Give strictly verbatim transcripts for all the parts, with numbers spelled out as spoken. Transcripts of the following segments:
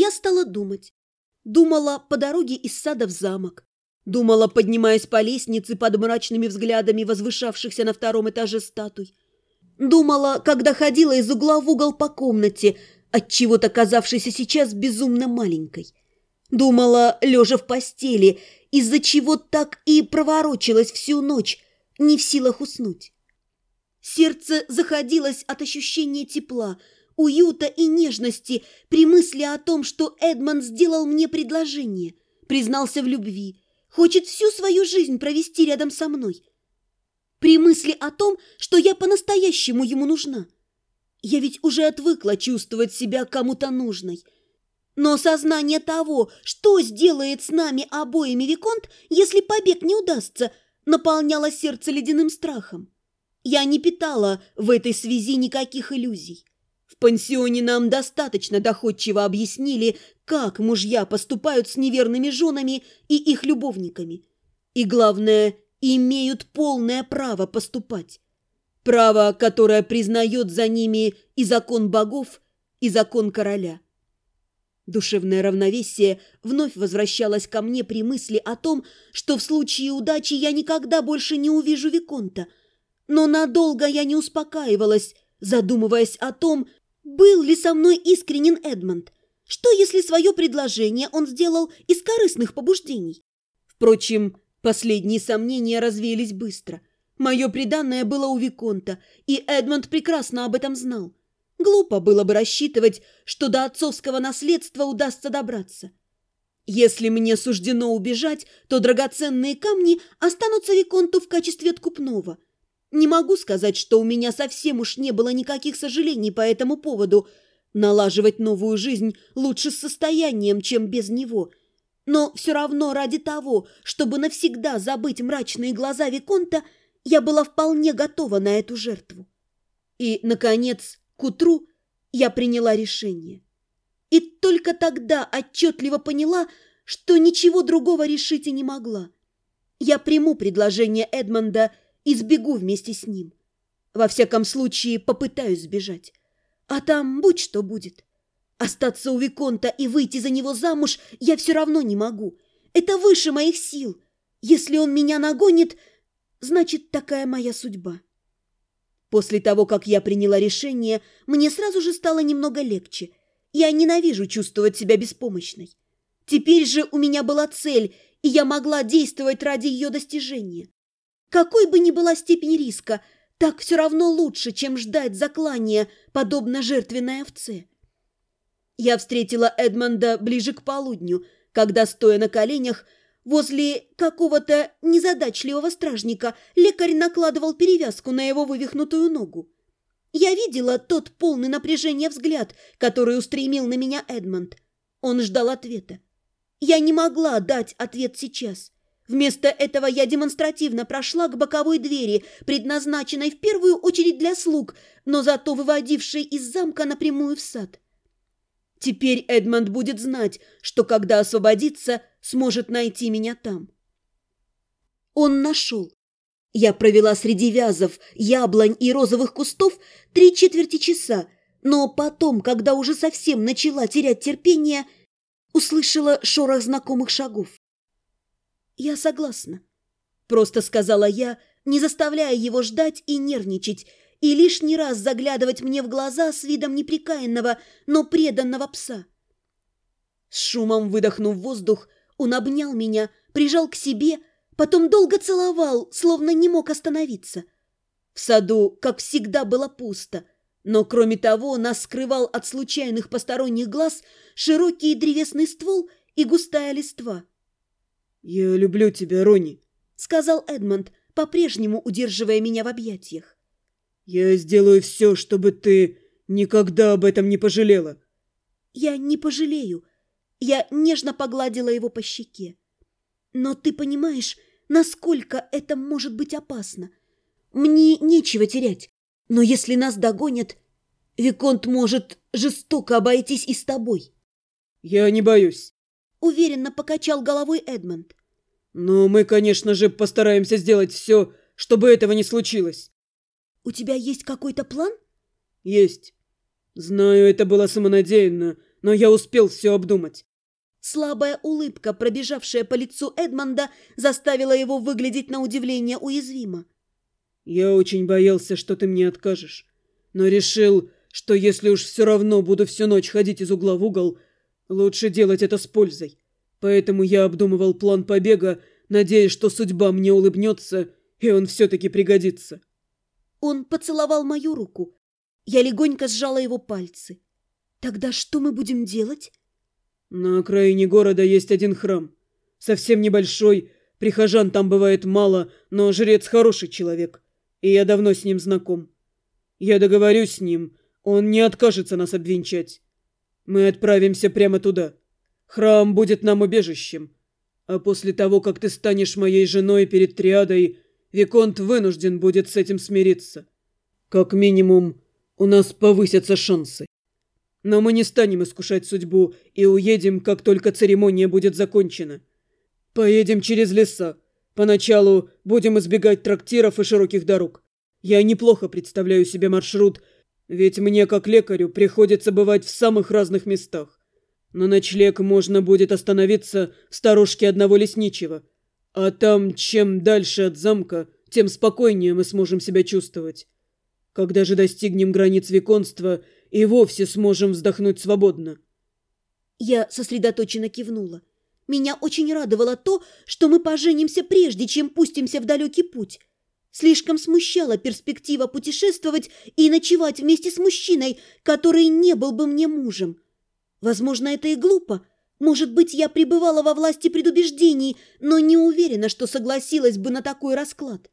я стала думать. Думала по дороге из сада в замок. Думала, поднимаясь по лестнице под мрачными взглядами возвышавшихся на втором этаже статуй. Думала, когда ходила из угла в угол по комнате, отчего-то казавшейся сейчас безумно маленькой. Думала, лежа в постели, из-за чего так и проворочилась всю ночь, не в силах уснуть. Сердце заходилось от ощущения тепла, уюта и нежности при мысли о том, что Эдмонд сделал мне предложение, признался в любви, хочет всю свою жизнь провести рядом со мной. При мысли о том, что я по-настоящему ему нужна. Я ведь уже отвыкла чувствовать себя кому-то нужной. Но сознание того, что сделает с нами обоими Виконт, если побег не удастся, наполняло сердце ледяным страхом. Я не питала в этой связи никаких иллюзий. В пансионе нам достаточно доходчиво объяснили, как мужья поступают с неверными женами и их любовниками. И главное, имеют полное право поступать. Право, которое признает за ними и закон богов, и закон короля. Душевное равновесие вновь возвращалось ко мне при мысли о том, что в случае удачи я никогда больше не увижу Виконта. Но надолго я не успокаивалась, задумываясь о том, был ли со мной искренен Эдмонд. Что, если свое предложение он сделал из корыстных побуждений? Впрочем, последние сомнения развеялись быстро. Мое приданное было у Виконта, и Эдмонд прекрасно об этом знал. Глупо было бы рассчитывать, что до отцовского наследства удастся добраться. Если мне суждено убежать, то драгоценные камни останутся Виконту в качестве откупного. Не могу сказать, что у меня совсем уж не было никаких сожалений по этому поводу. Налаживать новую жизнь лучше с состоянием, чем без него. Но все равно ради того, чтобы навсегда забыть мрачные глаза Виконта, я была вполне готова на эту жертву. И, наконец, к утру я приняла решение. И только тогда отчетливо поняла, что ничего другого решить и не могла. Я приму предложение Эдмонда и сбегу вместе с ним. Во всяком случае, попытаюсь сбежать. А там будь что будет. Остаться у Виконта и выйти за него замуж я все равно не могу. Это выше моих сил. Если он меня нагонит, значит, такая моя судьба. После того, как я приняла решение, мне сразу же стало немного легче. Я ненавижу чувствовать себя беспомощной. Теперь же у меня была цель, и я могла действовать ради ее достижения. Какой бы ни была степень риска, так все равно лучше, чем ждать заклания, подобно жертвенной овце. Я встретила Эдмонда ближе к полудню, когда, стоя на коленях, возле какого-то незадачливого стражника лекарь накладывал перевязку на его вывихнутую ногу. Я видела тот полный напряжения взгляд, который устремил на меня Эдмонд. Он ждал ответа. Я не могла дать ответ сейчас. Вместо этого я демонстративно прошла к боковой двери, предназначенной в первую очередь для слуг, но зато выводившей из замка напрямую в сад. Теперь Эдмонд будет знать, что, когда освободится, сможет найти меня там. Он нашел. Я провела среди вязов, яблонь и розовых кустов три четверти часа, но потом, когда уже совсем начала терять терпение, услышала шорох знакомых шагов. «Я согласна», — просто сказала я, не заставляя его ждать и нервничать, и лишний раз заглядывать мне в глаза с видом непрекаянного, но преданного пса. С шумом выдохнув воздух, он обнял меня, прижал к себе, потом долго целовал, словно не мог остановиться. В саду, как всегда, было пусто, но, кроме того, нас скрывал от случайных посторонних глаз широкий древесный ствол и густая листва. «Я люблю тебя, Ронни», — сказал Эдмонд, по-прежнему удерживая меня в объятиях. «Я сделаю все, чтобы ты никогда об этом не пожалела». «Я не пожалею». Я нежно погладила его по щеке. «Но ты понимаешь, насколько это может быть опасно? Мне нечего терять, но если нас догонят, Виконт может жестоко обойтись и с тобой». «Я не боюсь», — уверенно покачал головой Эдмонд. «Но мы, конечно же, постараемся сделать все, чтобы этого не случилось». «У тебя есть какой-то план?» «Есть. Знаю, это было самонадеянно, но я успел все обдумать». Слабая улыбка, пробежавшая по лицу Эдмонда, заставила его выглядеть на удивление уязвимо. «Я очень боялся, что ты мне откажешь, но решил, что если уж все равно буду всю ночь ходить из угла в угол, лучше делать это с пользой. Поэтому я обдумывал план побега, надеясь, что судьба мне улыбнется, и он все-таки пригодится». Он поцеловал мою руку. Я легонько сжала его пальцы. «Тогда что мы будем делать?» «На окраине города есть один храм. Совсем небольшой, прихожан там бывает мало, но жрец хороший человек, и я давно с ним знаком. Я договорюсь с ним, он не откажется нас обвенчать. Мы отправимся прямо туда. Храм будет нам убежищем. А после того, как ты станешь моей женой перед триадой, Виконт вынужден будет с этим смириться. Как минимум, у нас повысятся шансы. Но мы не станем искушать судьбу и уедем, как только церемония будет закончена. Поедем через леса. Поначалу будем избегать трактиров и широких дорог. Я неплохо представляю себе маршрут, ведь мне, как лекарю, приходится бывать в самых разных местах. На ночлег можно будет остановиться в сторожке одного лесничего. А там, чем дальше от замка, тем спокойнее мы сможем себя чувствовать. Когда же достигнем границ виконства, и вовсе сможем вздохнуть свободно». Я сосредоточенно кивнула. Меня очень радовало то, что мы поженимся прежде, чем пустимся в далекий путь. Слишком смущала перспектива путешествовать и ночевать вместе с мужчиной, который не был бы мне мужем. Возможно, это и глупо. Может быть, я пребывала во власти предубеждений, но не уверена, что согласилась бы на такой расклад.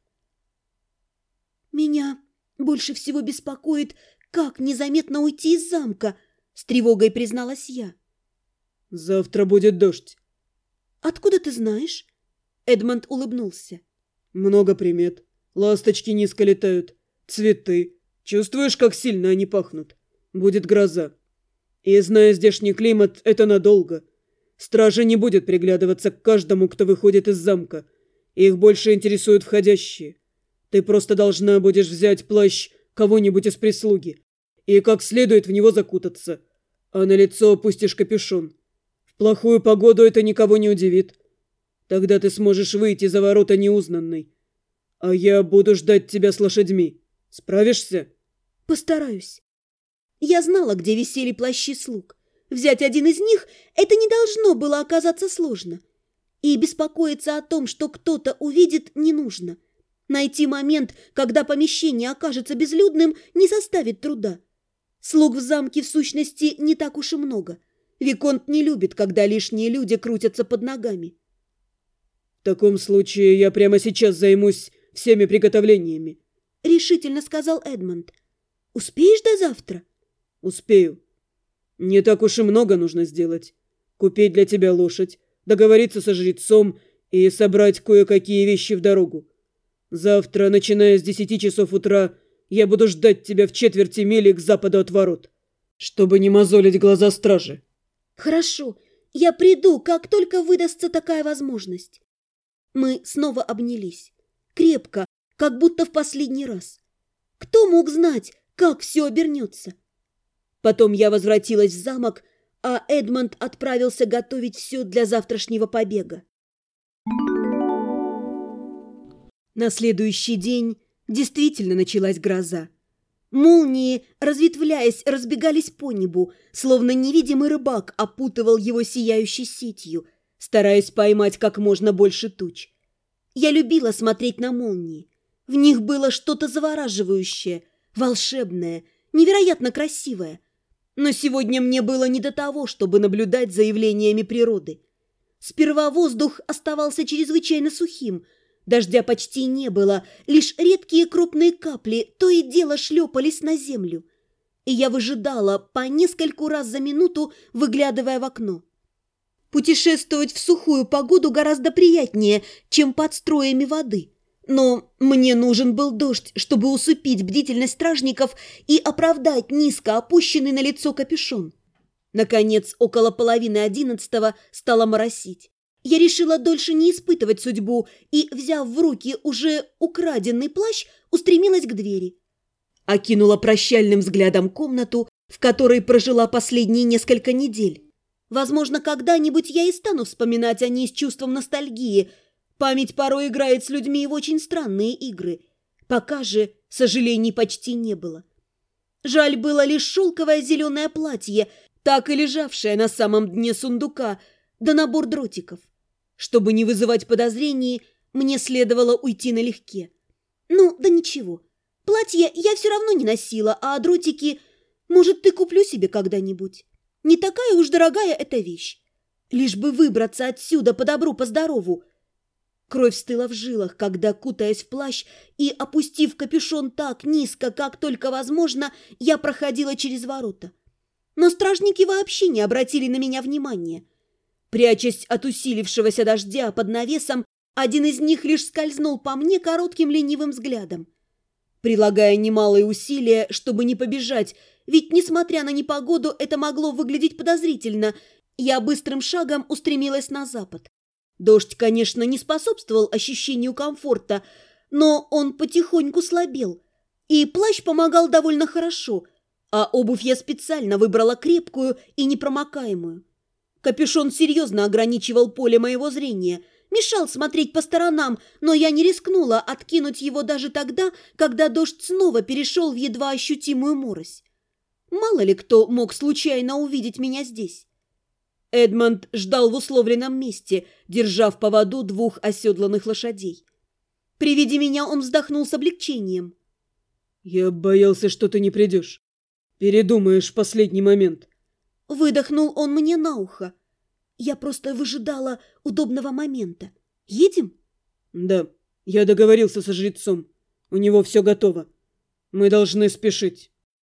Меня больше всего беспокоит, как незаметно уйти из замка, с тревогой призналась я. «Завтра будет дождь». «Откуда ты знаешь?» Эдмонд улыбнулся. «Много примет. Ласточки низко летают. Цветы. Чувствуешь, как сильно они пахнут? Будет гроза. И, зная здешний климат, это надолго. Стража не будет приглядываться к каждому, кто выходит из замка. Их больше интересуют входящие. Ты просто должна будешь взять плащ кого-нибудь из прислуги и как следует в него закутаться, а на лицо опустишь капюшон. В плохую погоду это никого не удивит. Тогда ты сможешь выйти за ворота неузнанной. А я буду ждать тебя с лошадьми. Справишься?» «Постараюсь». Я знала, где висели плащи слуг. Взять один из них – это не должно было оказаться сложно. И беспокоиться о том, что кто-то увидит, не нужно. Найти момент, когда помещение окажется безлюдным, не составит труда. Слуг в замке, в сущности, не так уж и много. Виконт не любит, когда лишние люди крутятся под ногами. «В таком случае я прямо сейчас займусь всеми приготовлениями», — решительно сказал Эдмонд. «Успеешь до завтра?» «Успею. Не так уж и много нужно сделать. Купить для тебя лошадь, договориться со жрецом и собрать кое-какие вещи в дорогу. Завтра, начиная с десяти часов утра, я буду ждать тебя в четверти мили к западу от ворот, чтобы не мозолить глаза стражи». «Хорошо, я приду, как только выдастся такая возможность». Мы снова обнялись. Крепко, как будто в последний раз. Кто мог знать, как все обернется? Потом я возвратилась в замок, а Эдмонд отправился готовить все для завтрашнего побега. На следующий день действительно началась гроза. Молнии, разветвляясь, разбегались по небу, словно невидимый рыбак опутывал его сияющей сетью, стараясь поймать как можно больше туч. Я любила смотреть на молнии. В них было что-то завораживающее, волшебное, невероятно красивое. Но сегодня мне было не до того, чтобы наблюдать за явлениями природы. Сперва воздух оставался чрезвычайно сухим, дождя почти не было, лишь редкие крупные капли то и дело шлепались на землю. И я выжидала по нескольку раз за минуту, выглядывая в окно. Путешествовать в сухую погоду гораздо приятнее, чем под струями воды. Но мне нужен был дождь, чтобы усыпить бдительность стражников и оправдать низко опущенный на лицо капюшон. Наконец, около половины одиннадцатого стало моросить. Я решила дольше не испытывать судьбу и, взяв в руки уже украденный плащ, устремилась к двери. Окинула прощальным взглядом комнату в которой прожила последние несколько недель. Возможно, когда-нибудь я и стану вспоминать о ней с чувством ностальгии. Память порой играет с людьми в очень странные игры. Пока же сожалений почти не было. Жаль было лишь шелковое зеленое платье, так и лежавшее на самом дне сундука, да набор дротиков. Чтобы не вызывать подозрений, мне следовало уйти налегке. Ну, да ничего. Платье я все равно не носила, а дротики, может, ты куплю себе когда-нибудь. Не такая уж дорогая эта вещь. Лишь бы выбраться отсюда по добру, по здорову. Кровь стыла в жилах, когда, кутаясь в плащ и опустив капюшон так низко, как только возможно, я проходила через ворота. Но стражники вообще не обратили на меня внимания. Прячась от усилившегося дождя под навесом, один из них лишь скользнул по мне коротким ленивым взглядом. Прилагая немалые усилия, чтобы не побежать, ведь, несмотря на непогоду, это могло выглядеть подозрительно, я быстрым шагом устремилась на запад. Дождь, конечно, не способствовал ощущению комфорта, но он потихоньку слабел, и плащ помогал довольно хорошо, а обувь я специально выбрала крепкую и непромокаемую. Капюшон серьезно ограничивал поле моего зрения, мешал смотреть по сторонам, но я не рискнула откинуть его даже тогда, когда дождь снова перешел в едва ощутимую морось. Мало ли кто мог случайно увидеть меня здесь. Эдмонд ждал в условленном месте, держа в поводу двух оседланных лошадей. При виде меня он вздохнул с облегчением. «Я боялся, что ты не придешь. Передумаешь в последний момент». Выдохнул он мне на ухо. Я просто выжидала удобного момента. «Едем?» «Да, я договорился со жрецом. У него все готово. Мы должны спешить».